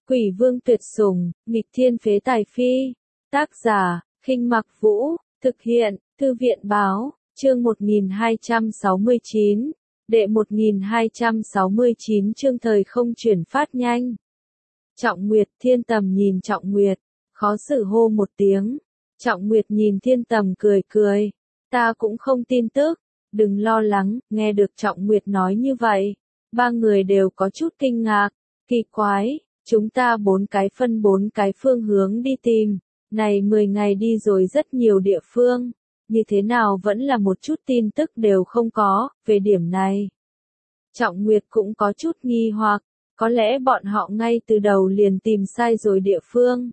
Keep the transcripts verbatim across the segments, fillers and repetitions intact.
Quỷ vương tuyệt sủng, nghịch thiên phế tài phi. Tác giả, Khinh Mặc Vũ, thực hiện, Thư viện Báo, chương một nghìn hai trăm sáu mươi chín, đệ một nghìn hai trăm sáu mươi chín chương thời không chuyển phát nhanh. Trọng Nguyệt, Thiên Tầm nhìn Trọng Nguyệt, khó xử hô một tiếng. Trọng Nguyệt nhìn Thiên Tầm cười cười, ta cũng không tin tức, đừng lo lắng, nghe được Trọng Nguyệt nói như vậy. Ba người đều có chút kinh ngạc, kỳ quái, chúng ta bốn cái phân bốn cái phương hướng đi tìm, này mười ngày đi rồi rất nhiều địa phương, như thế nào vẫn là một chút tin tức đều không có, về điểm này. Trọng Nguyệt cũng có chút nghi hoặc, có lẽ bọn họ ngay từ đầu liền tìm sai rồi địa phương.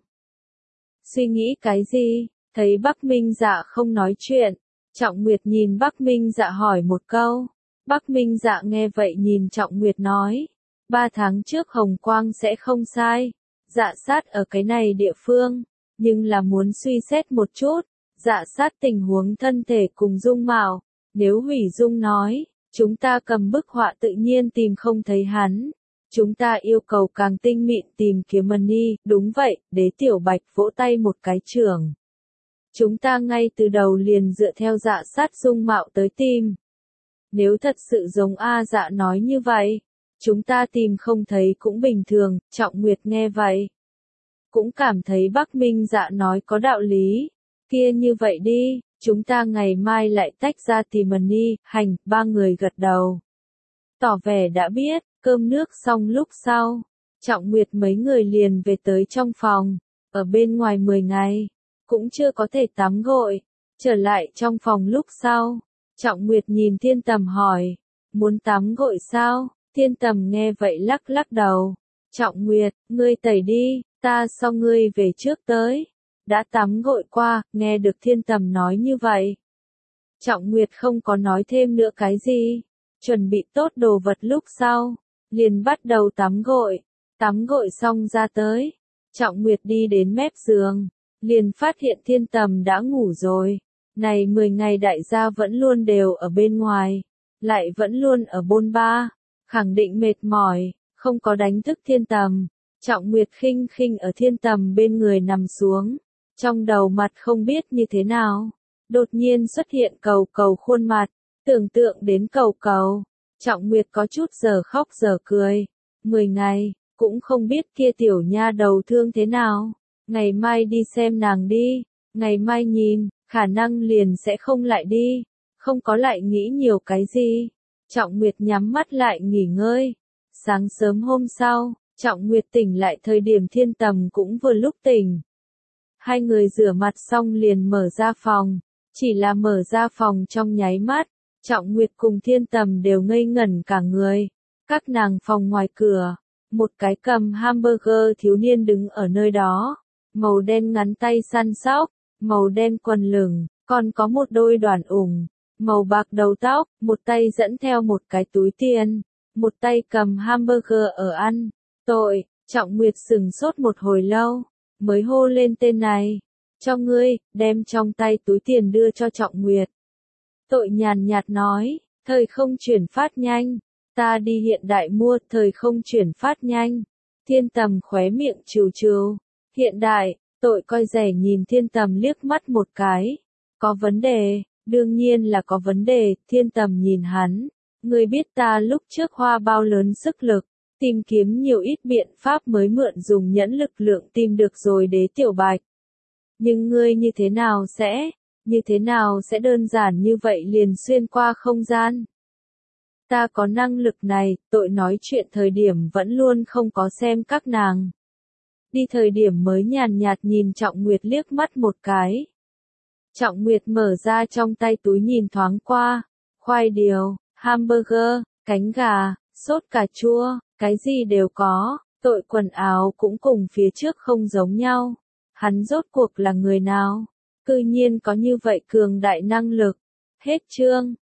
Suy nghĩ cái gì, thấy Bắc Minh Dạ không nói chuyện, Trọng Nguyệt nhìn Bắc Minh Dạ hỏi một câu. Bắc Minh Dạ nghe vậy nhìn Trọng Nguyệt nói, ba tháng trước Hồng Quang sẽ không sai, dạ sát ở cái này địa phương, nhưng là muốn suy xét một chút, dạ sát tình huống thân thể cùng dung mạo, nếu hủy dung nói, chúng ta cầm bức họa tự nhiên tìm không thấy hắn, chúng ta yêu cầu càng tinh mịn tìm kiếm Mani, đúng vậy, Đế Tiểu Bạch vỗ tay một cái trưởng. Chúng ta ngay từ đầu liền dựa theo dạ sát dung mạo tới tìm. Nếu thật sự giống A Dạ nói như vậy, chúng ta tìm không thấy cũng bình thường, Trọng Nguyệt nghe vậy. Cũng cảm thấy Bắc Minh Dạ nói có đạo lý, kia như vậy đi, chúng ta ngày mai lại tách ra tìm Mani, hành, ba người gật đầu. Tỏ vẻ đã biết, cơm nước xong lúc sau, Trọng Nguyệt mấy người liền về tới trong phòng, ở bên ngoài mười ngày, cũng chưa có thể tắm gội, trở lại trong phòng lúc sau. Trọng Nguyệt nhìn Thiên Tầm hỏi, muốn tắm gội sao? Thiên Tầm nghe vậy lắc lắc đầu. Trọng Nguyệt, ngươi tẩy đi, ta so ngươi về trước tới. Đã tắm gội qua, nghe được Thiên Tầm nói như vậy. Trọng Nguyệt không có nói thêm nữa cái gì. Chuẩn bị tốt đồ vật lúc sau, liền bắt đầu tắm gội. Tắm gội xong ra tới. Trọng Nguyệt đi đến mép giường, liền phát hiện Thiên Tầm đã ngủ rồi. Này mười ngày đại gia vẫn luôn đều ở bên ngoài, lại vẫn luôn ở bôn ba, khẳng định mệt mỏi, không có đánh thức Thiên Tầm. Trọng Nguyệt khinh khinh ở Thiên Tầm bên người nằm xuống, trong đầu mặt không biết như thế nào, đột nhiên xuất hiện Cầu Cầu khuôn mặt, tưởng tượng đến Cầu Cầu, Trọng Nguyệt có chút giờ khóc giờ cười, mười ngày, cũng không biết kia tiểu nha đầu thương thế nào, ngày mai đi xem nàng đi, ngày mai nhìn. Khả năng liền sẽ không lại đi, không có lại nghĩ nhiều cái gì. Trọng Nguyệt nhắm mắt lại nghỉ ngơi. Sáng sớm hôm sau, Trọng Nguyệt tỉnh lại thời điểm Thiên Tầm cũng vừa lúc tỉnh. Hai người rửa mặt xong liền mở ra phòng, chỉ là mở ra phòng trong nháy mắt, Trọng Nguyệt cùng Thiên Tầm đều ngây ngẩn cả người. Các nàng phòng ngoài cửa, một cái cầm hamburger thiếu niên đứng ở nơi đó, màu đen ngắn tay săn sóc. Màu đen quần lửng, còn có một đôi đoàn ủng, màu bạc đầu tóc, một tay dẫn theo một cái túi tiền, một tay cầm hamburger ở ăn. Tội, Trọng Nguyệt sừng sốt một hồi lâu, mới hô lên tên này. Cho ngươi, đem trong tay túi tiền đưa cho Trọng Nguyệt. Tội nhàn nhạt nói, thời không chuyển phát nhanh, ta đi hiện đại mua thời không chuyển phát nhanh. Thiên Tầm khóe miệng trừ trừ, hiện đại. Tội coi rẻ nhìn Thiên Tầm liếc mắt một cái. Có vấn đề, đương nhiên là có vấn đề, Thiên Tầm nhìn hắn. Ngươi biết ta lúc trước hoa bao lớn sức lực, tìm kiếm nhiều ít biện pháp mới mượn dùng nhẫn lực lượng tìm được rồi Đế Tiểu Bạch. Nhưng ngươi như thế nào sẽ, như thế nào sẽ đơn giản như vậy liền xuyên qua không gian? Ta có năng lực này, tội nói chuyện thời điểm vẫn luôn không có xem các nàng. Đi thời điểm mới nhàn nhạt nhìn Trọng Nguyệt liếc mắt một cái. Trọng Nguyệt mở ra trong tay túi nhìn thoáng qua, khoai điều, hamburger, cánh gà, sốt cà chua, cái gì đều có, tội quần áo cũng cùng phía trước không giống nhau. Hắn rốt cuộc là người nào? Cư nhiên có như vậy cường đại năng lực. Hết chương.